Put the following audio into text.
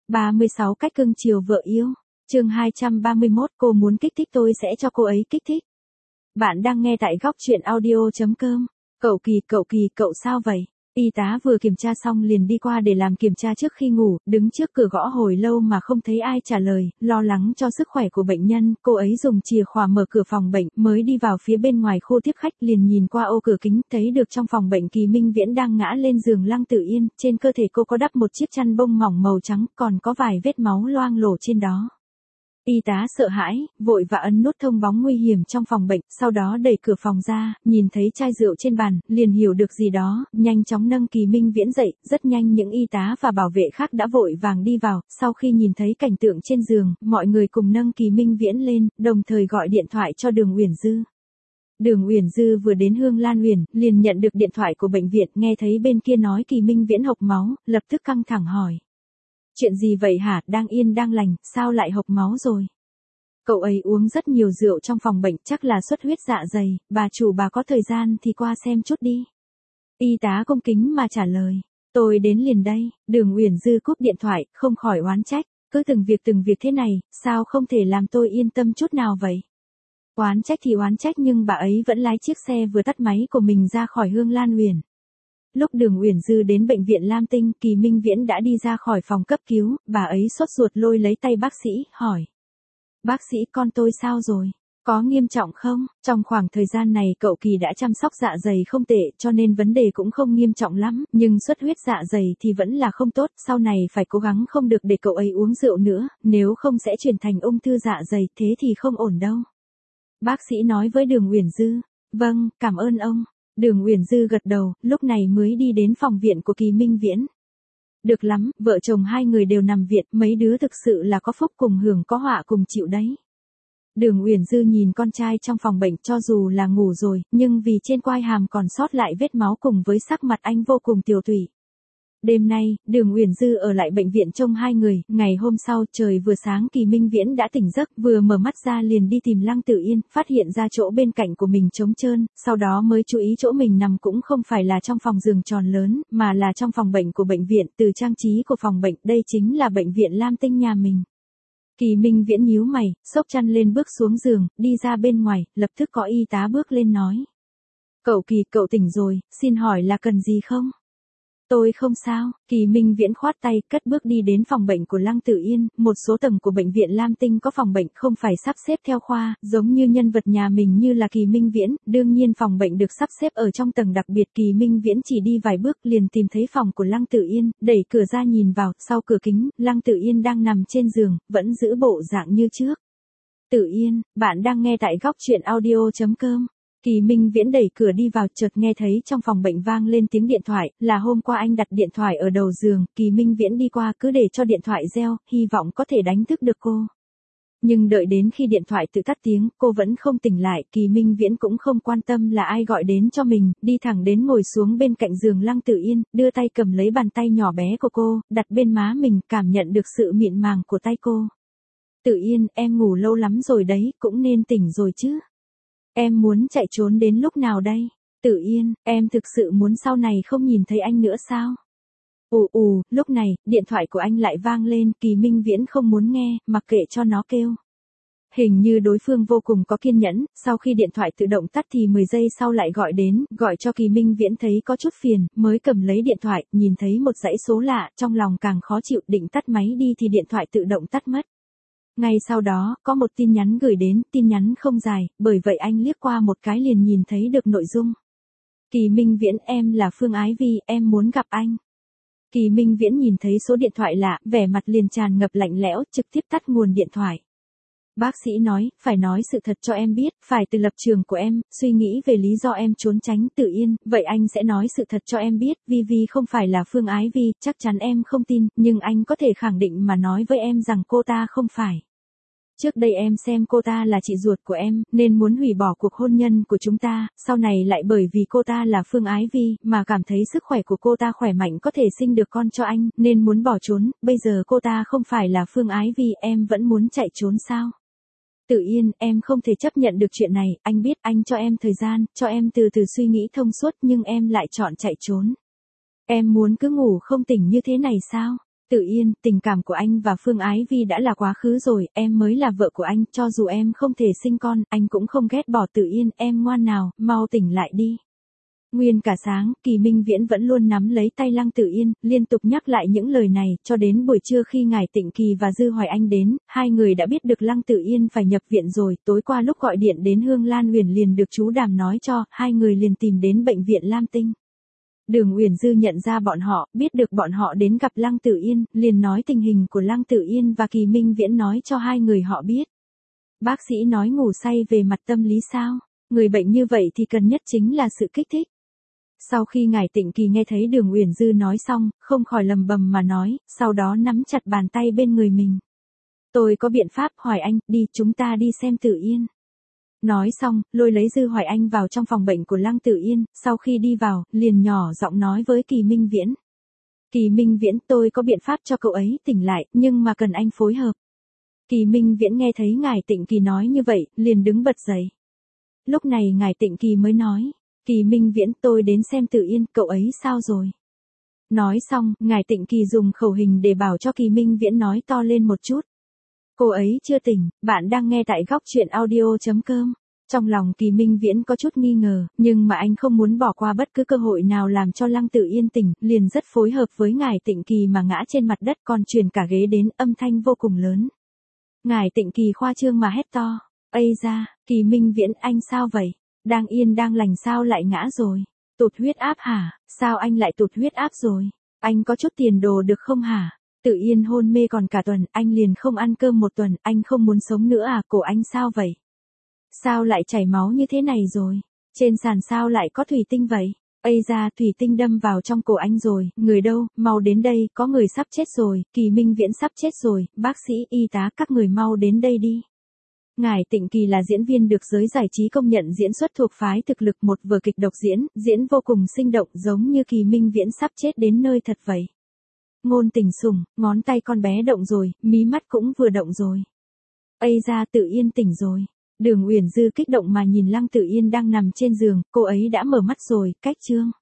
36 cách cưng chiều vợ yêu. Chương 231, cô muốn kích thích tôi sẽ cho cô ấy kích thích. Bạn đang nghe tại góc truyện audio.com. Cậu Kỳ, cậu sao vậy? Y tá vừa kiểm tra xong liền đi qua để làm kiểm tra trước khi ngủ, đứng trước cửa gõ hồi lâu mà không thấy ai trả lời, lo lắng cho sức khỏe của bệnh nhân, cô ấy dùng chìa khóa mở cửa phòng bệnh, mới đi vào phía bên ngoài khu tiếp khách liền nhìn qua ô cửa kính, thấy được trong phòng bệnh Kỳ Minh Viễn đang ngã lên giường Lăng Tử Yên, trên cơ thể cô có đắp một chiếc chăn bông mỏng màu trắng, còn có vài vết máu loang lổ trên đó. Y tá sợ hãi, vội vã ấn nút thông báo nguy hiểm trong phòng bệnh, sau đó đẩy cửa phòng ra, nhìn thấy chai rượu trên bàn, liền hiểu được gì đó, nhanh chóng nâng Kỳ Minh Viễn dậy, rất nhanh những y tá và bảo vệ khác đã vội vàng đi vào, sau khi nhìn thấy cảnh tượng trên giường, mọi người cùng nâng Kỳ Minh Viễn lên, đồng thời gọi điện thoại cho Đường Uyển Dư. Đường Uyển Dư vừa đến Hương Lan Uyển, liền nhận được điện thoại của bệnh viện, nghe thấy bên kia nói Kỳ Minh Viễn hộc máu, lập tức căng thẳng hỏi. Chuyện gì vậy hả, đang yên đang lành, sao lại hộc máu rồi? Cậu ấy uống rất nhiều rượu trong phòng bệnh, chắc là xuất huyết dạ dày, bà chủ bà có thời gian thì qua xem chút đi. Y tá cung kính mà trả lời, tôi đến liền đây. Đường Uyển Dư cúp điện thoại, không khỏi oán trách, cứ từng việc thế này, sao không thể làm tôi yên tâm chút nào vậy? Oán trách thì oán trách nhưng bà ấy vẫn lái chiếc xe vừa tắt máy của mình ra khỏi Hương Lan Uyển. Lúc Đường Uyển Dư đến bệnh viện Lam Tinh, Kỳ Minh Viễn đã đi ra khỏi phòng cấp cứu, bà ấy sốt ruột lôi lấy tay bác sĩ, hỏi. Bác sĩ, con tôi sao rồi? Có nghiêm trọng không? Trong khoảng thời gian này cậu Kỳ đã chăm sóc dạ dày không tệ, cho nên vấn đề cũng không nghiêm trọng lắm, nhưng xuất huyết dạ dày thì vẫn là không tốt, sau này phải cố gắng không được để cậu ấy uống rượu nữa, nếu không sẽ chuyển thành ung thư dạ dày, thế thì không ổn đâu. Bác sĩ nói với Đường Uyển Dư. Vâng, cảm ơn ông. Đường Uyển Dư gật đầu, lúc này mới đi đến phòng viện của Kỳ Minh Viễn. Được lắm, vợ chồng hai người đều nằm viện, mấy đứa thực sự là có phúc cùng hưởng có họa cùng chịu đấy. Đường Uyển Dư nhìn con trai trong phòng bệnh, cho dù là ngủ rồi, nhưng vì trên quai hàm còn sót lại vết máu cùng với sắc mặt anh vô cùng tiều tụy. Đêm nay, Đường Uyển Dư ở lại bệnh viện trông hai người, ngày hôm sau trời vừa sáng Kỳ Minh Viễn đã tỉnh giấc, vừa mở mắt ra liền đi tìm Lăng Tử Yên, phát hiện ra chỗ bên cạnh của mình trống trơn, sau đó mới chú ý chỗ mình nằm cũng không phải là trong phòng giường tròn lớn, mà là trong phòng bệnh của bệnh viện, từ trang trí của phòng bệnh, đây chính là bệnh viện Lam Tinh nhà mình. Kỳ Minh Viễn nhíu mày, xốc chăn lên bước xuống giường, đi ra bên ngoài, lập tức có y tá bước lên nói. Cậu Kỳ, cậu tỉnh rồi, xin hỏi là cần gì không? Tôi không sao. Kỳ Minh Viễn khoát tay, cất bước đi đến phòng bệnh của Lăng Tử Yên, một số tầng của bệnh viện Lam Tinh có phòng bệnh không phải sắp xếp theo khoa, giống như nhân vật nhà mình như là Kỳ Minh Viễn, đương nhiên phòng bệnh được sắp xếp ở trong tầng đặc biệt. Kỳ Minh Viễn chỉ đi vài bước liền tìm thấy phòng của Lăng Tử Yên, đẩy cửa ra nhìn vào, sau cửa kính, Lăng Tử Yên đang nằm trên giường, vẫn giữ bộ dạng như trước. Tử Yên, bạn đang nghe tại góc truyện audio.com. Kỳ Minh Viễn đẩy cửa đi vào, chợt nghe thấy trong phòng bệnh vang lên tiếng điện thoại, là hôm qua anh đặt điện thoại ở đầu giường, Kỳ Minh Viễn đi qua cứ để cho điện thoại reo, hy vọng có thể đánh thức được cô. Nhưng đợi đến khi điện thoại tự tắt tiếng, cô vẫn không tỉnh lại, Kỳ Minh Viễn cũng không quan tâm là ai gọi đến cho mình, đi thẳng đến ngồi xuống bên cạnh giường Lăng Tử Yên, đưa tay cầm lấy bàn tay nhỏ bé của cô, đặt bên má mình, cảm nhận được sự mịn màng của tay cô. Tử Yên, em ngủ lâu lắm rồi đấy, cũng nên tỉnh rồi chứ. Em muốn chạy trốn đến lúc nào đây? Tử Yên, em thực sự muốn sau này không nhìn thấy anh nữa sao? Lúc này, điện thoại của anh lại vang lên, Kỳ Minh Viễn không muốn nghe, mặc kệ cho nó kêu. Hình như đối phương vô cùng có kiên nhẫn, sau khi điện thoại tự động tắt thì 10 giây sau lại gọi đến, gọi cho Kỳ Minh Viễn thấy có chút phiền, mới cầm lấy điện thoại, nhìn thấy một dãy số lạ, trong lòng càng khó chịu, định tắt máy đi thì điện thoại tự động tắt mất. Ngay sau đó, có một tin nhắn gửi đến, tin nhắn không dài, bởi vậy anh liếc qua một cái liền nhìn thấy được nội dung. Kỳ Minh Viễn, em là Phương Ái Vi, em muốn gặp anh. Kỳ Minh Viễn nhìn thấy số điện thoại lạ, vẻ mặt liền tràn ngập lạnh lẽo, trực tiếp tắt nguồn điện thoại. Bác sĩ nói, phải nói sự thật cho em biết, phải từ lập trường của em, suy nghĩ về lý do em trốn tránh. Tử Yên, vậy anh sẽ nói sự thật cho em biết, Vi không phải là Phương Ái Vi, chắc chắn em không tin, nhưng anh có thể khẳng định mà nói với em rằng cô ta không phải. Trước đây em xem cô ta là chị ruột của em, nên muốn hủy bỏ cuộc hôn nhân của chúng ta, sau này lại bởi vì cô ta là Phương Ái Vi, mà cảm thấy sức khỏe của cô ta khỏe mạnh có thể sinh được con cho anh, nên muốn bỏ trốn, bây giờ cô ta không phải là Phương Ái Vi, em vẫn muốn chạy trốn sao? Tử Yên, em không thể chấp nhận được chuyện này, anh biết anh cho em thời gian, cho em từ từ suy nghĩ thông suốt nhưng em lại chọn chạy trốn. Em muốn cứ ngủ không tỉnh như thế này sao? Tự Yên, tình cảm của anh và Phương Ái Vi đã là quá khứ rồi, em mới là vợ của anh, cho dù em không thể sinh con, anh cũng không ghét bỏ Tự Yên, em ngoan nào, mau tỉnh lại đi. Nguyên cả sáng, Kỳ Minh Viễn vẫn luôn nắm lấy tay Lăng Tự Yên, liên tục nhắc lại những lời này, cho đến buổi trưa khi Ngải Tịnh Kỳ và Dư Hoài Anh đến, hai người đã biết được Lăng Tự Yên phải nhập viện rồi, tối qua lúc gọi điện đến Hương Lan Huyền liền được chú Đàm nói cho, hai người liền tìm đến bệnh viện Lam Tinh. Đường Uyển Dư nhận ra bọn họ, biết được bọn họ đến gặp Lăng Tự Yên, liền nói tình hình của Lăng Tự Yên và Kỳ Minh Viễn nói cho hai người họ biết. Bác sĩ nói ngủ say về mặt tâm lý sao? Người bệnh như vậy thì cần nhất chính là sự kích thích. Sau khi Ngải Tịnh Kỳ nghe thấy Đường Uyển Dư nói xong, không khỏi lầm bầm mà nói, sau đó nắm chặt bàn tay bên người mình. Tôi có biện pháp, Hoài Anh, đi, chúng ta đi xem Tự Yên. Nói xong, lôi lấy Dư Hoài Anh vào trong phòng bệnh của Lăng Tự Yên, sau khi đi vào, liền nhỏ giọng nói với Kỳ Minh Viễn. Kỳ Minh Viễn, tôi có biện pháp cho cậu ấy tỉnh lại, nhưng mà cần anh phối hợp. Kỳ Minh Viễn nghe thấy Ngải Tịnh Kỳ nói như vậy, liền đứng bật dậy. Lúc này Ngải Tịnh Kỳ mới nói, Kỳ Minh Viễn, tôi đến xem Tự Yên, cậu ấy sao rồi? Nói xong, Ngải Tịnh Kỳ dùng khẩu hình để bảo cho Kỳ Minh Viễn nói to lên một chút. Cô ấy chưa tỉnh, bạn đang nghe tại góc truyện audio.com. Trong lòng Kỳ Minh Viễn có chút nghi ngờ, nhưng mà anh không muốn bỏ qua bất cứ cơ hội nào làm cho Lăng Tự Yên tỉnh, liền rất phối hợp với Ngải Tịnh Kỳ mà ngã trên mặt đất còn truyền cả ghế đến, âm thanh vô cùng lớn. Ngải Tịnh Kỳ khoa trương mà hét to, ây da, Kỳ Minh Viễn, anh sao vậy? Đang yên đang lành sao lại ngã rồi? Tụt huyết áp hả? Sao anh lại tụt huyết áp rồi? Anh có chút tiền đồ được không hả? Tự Yên hôn mê còn cả tuần, anh liền không ăn cơm một tuần, anh không muốn sống nữa à? Cổ anh sao vậy? Sao lại chảy máu như thế này rồi? Trên sàn sao lại có thủy tinh vậy? Ây da, thủy tinh đâm vào trong cổ anh rồi, người đâu, mau đến đây, có người sắp chết rồi, Kỳ Minh Viễn sắp chết rồi, bác sĩ, y tá, các người mau đến đây đi. Ngải Tịnh Kỳ là diễn viên được giới giải trí công nhận diễn xuất thuộc phái thực lực, một vở kịch độc diễn vô cùng sinh động, giống như Kỳ Minh Viễn sắp chết đến nơi thật vậy. Ngôn Tình Sủng, ngón tay con bé động rồi, mí mắt cũng vừa động rồi. Ây da, Tự Yên tỉnh rồi. Đường Uyển Dư kích động mà nhìn Lăng Tự Yên đang nằm trên giường, cô ấy đã mở mắt rồi, cách chương.